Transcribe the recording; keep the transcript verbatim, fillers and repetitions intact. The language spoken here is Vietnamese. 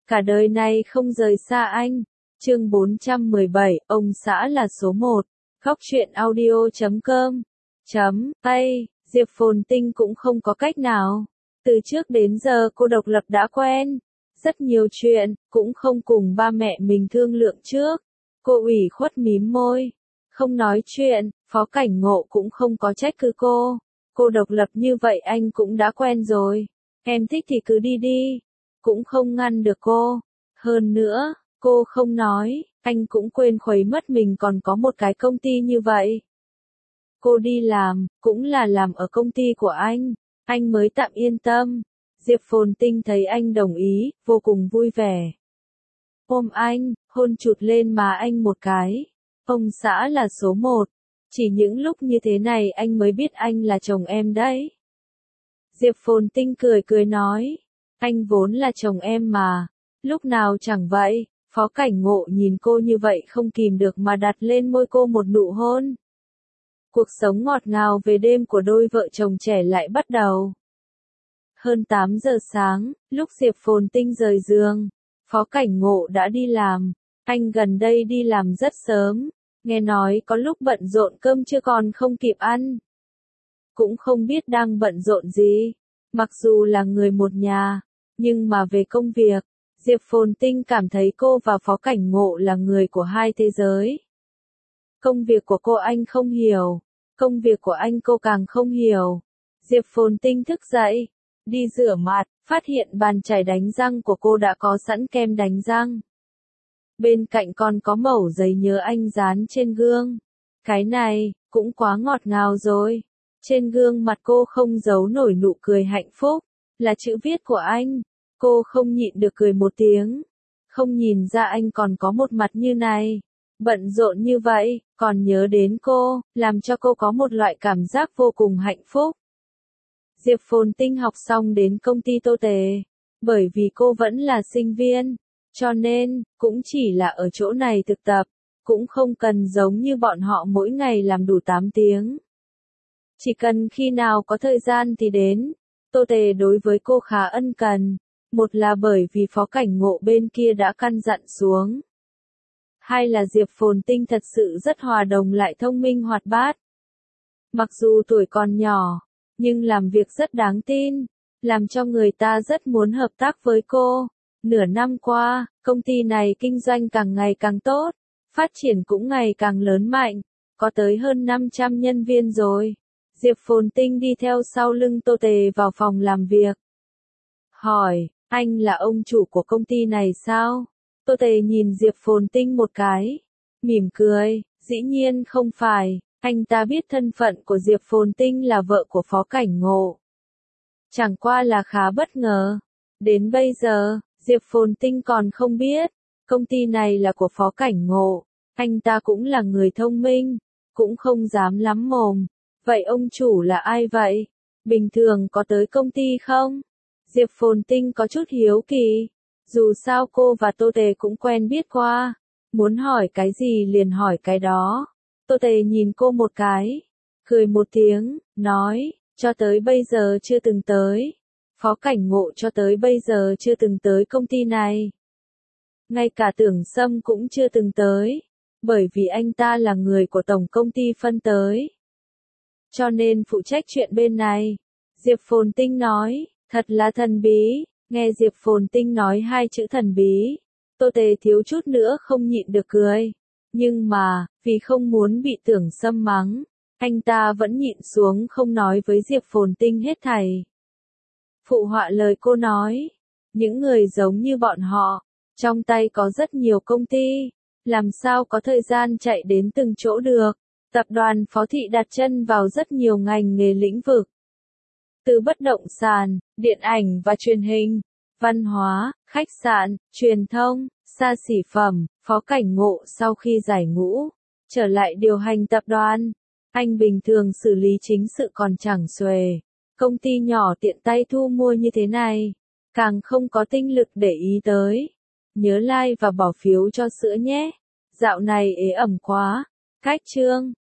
cả đời này không rời xa anh. Chương bốn trăm mười bảy, ông xã là số một. Góc truyện audio chấm com. Chấm, Tây, Diệp Phồn Tinh cũng không có cách nào. Từ trước đến giờ cô độc lập đã quen. Rất nhiều chuyện, cũng không cùng ba mẹ mình thương lượng trước. Cô ủy khuất mím môi. Không nói chuyện, Phó Cảnh Ngộ cũng không có trách cứ cô. Cô độc lập như vậy anh cũng đã quen rồi. Em thích thì cứ đi đi. Cũng không ngăn được cô. Hơn nữa, cô không nói, anh cũng quên khuấy mất mình còn có một cái công ty như vậy. Cô đi làm, cũng là làm ở công ty của anh. Anh mới tạm yên tâm. Diệp Phồn Tinh thấy anh đồng ý, vô cùng vui vẻ. Ôm anh, hôn chụt lên má anh một cái. Ông xã là số một. Chỉ những lúc như thế này anh mới biết anh là chồng em đấy. Diệp Phồn Tinh cười cười nói. Anh vốn là chồng em mà. Lúc nào chẳng vậy. Phó Cảnh Ngộ nhìn cô như vậy không kìm được mà đặt lên môi cô một nụ hôn. Cuộc sống ngọt ngào về đêm của đôi vợ chồng trẻ lại bắt đầu. Hơn tám giờ sáng, lúc Diệp Phồn Tinh rời giường, Phó Cảnh Ngộ đã đi làm. Anh gần đây đi làm rất sớm, nghe nói có lúc bận rộn cơm chưa còn không kịp ăn. Cũng không biết đang bận rộn gì, mặc dù là người một nhà, nhưng mà về công việc, Diệp Phồn Tinh cảm thấy cô và Phó Cảnh Ngộ là người của hai thế giới. Công việc của cô anh không hiểu, công việc của anh cô càng không hiểu. Diệp Phồn Tinh thức dậy, đi rửa mặt, phát hiện bàn chải đánh răng của cô đã có sẵn kem đánh răng. Bên cạnh còn có mẩu giấy nhớ anh dán trên gương. Cái này, cũng quá ngọt ngào rồi. Trên gương mặt cô không giấu nổi nụ cười hạnh phúc, là chữ viết của anh. Cô không nhịn được cười một tiếng. Không nhìn ra anh còn có một mặt như này. Bận rộn như vậy, còn nhớ đến cô, làm cho cô có một loại cảm giác vô cùng hạnh phúc. Diệp Phồn Tinh học xong đến công ty Tô Tề. Bởi vì cô vẫn là sinh viên, cho nên, cũng chỉ là ở chỗ này thực tập, cũng không cần giống như bọn họ mỗi ngày làm đủ tám tiếng. Chỉ cần khi nào có thời gian thì đến. Tô Tề đối với cô khá ân cần. Một là bởi vì Phó Cảnh Ngộ bên kia đã căn dặn xuống. Hai là Diệp Phồn Tinh thật sự rất hòa đồng lại thông minh hoạt bát. Mặc dù tuổi còn nhỏ, nhưng làm việc rất đáng tin, làm cho người ta rất muốn hợp tác với cô. Nửa năm qua, công ty này kinh doanh càng ngày càng tốt, phát triển cũng ngày càng lớn mạnh, có tới hơn năm trăm nhân viên rồi. Diệp Phồn Tinh đi theo sau lưng Tô Tề vào phòng làm việc. Hỏi, anh là ông chủ của công ty này sao? Tô Tề nhìn Diệp Phồn Tinh một cái, mỉm cười, dĩ nhiên không phải, anh ta biết thân phận của Diệp Phồn Tinh là vợ của Phó Cảnh Ngộ. Chẳng qua là khá bất ngờ. Đến bây giờ, Diệp Phồn Tinh còn không biết, công ty này là của Phó Cảnh Ngộ. Anh ta cũng là người thông minh, cũng không dám lắm mồm. Vậy ông chủ là ai vậy? Bình thường có tới công ty không? Diệp Phồn Tinh có chút hiếu kỳ. Dù sao cô và Tô Tề cũng quen biết qua. Muốn hỏi cái gì liền hỏi cái đó. Tô Tề nhìn cô một cái, cười một tiếng, nói, cho tới bây giờ chưa từng tới. Phó Cảnh Ngộ cho tới bây giờ chưa từng tới công ty này. Ngay cả Tưởng Sâm cũng chưa từng tới. Bởi vì anh ta là người của tổng công ty phân tới. Cho nên phụ trách chuyện bên này. Diệp Phồn Tinh nói, thật là thần bí. Nghe Diệp Phồn Tinh nói hai chữ thần bí, Tô Tề thiếu chút nữa không nhịn được cười. Nhưng mà, vì không muốn bị Tưởng Sâm mắng, anh ta vẫn nhịn xuống không nói với Diệp Phồn Tinh hết thảy. Phụ họa lời cô nói, những người giống như bọn họ, trong tay có rất nhiều công ty, làm sao có thời gian chạy đến từng chỗ được. Tập đoàn Phó Thị đặt chân vào rất nhiều ngành nghề lĩnh vực. Từ bất động sản, điện ảnh và truyền hình, văn hóa, khách sạn, truyền thông, xa xỉ phẩm. Phó Cảnh Ngộ sau khi giải ngũ, trở lại điều hành tập đoàn. Anh bình thường xử lý chính sự còn chẳng xuề. Công ty nhỏ tiện tay thu mua như thế này, càng không có tinh lực để ý tới. Nhớ like và bỏ phiếu cho sữa nhé. Dạo này ế ẩm quá. Cách chương.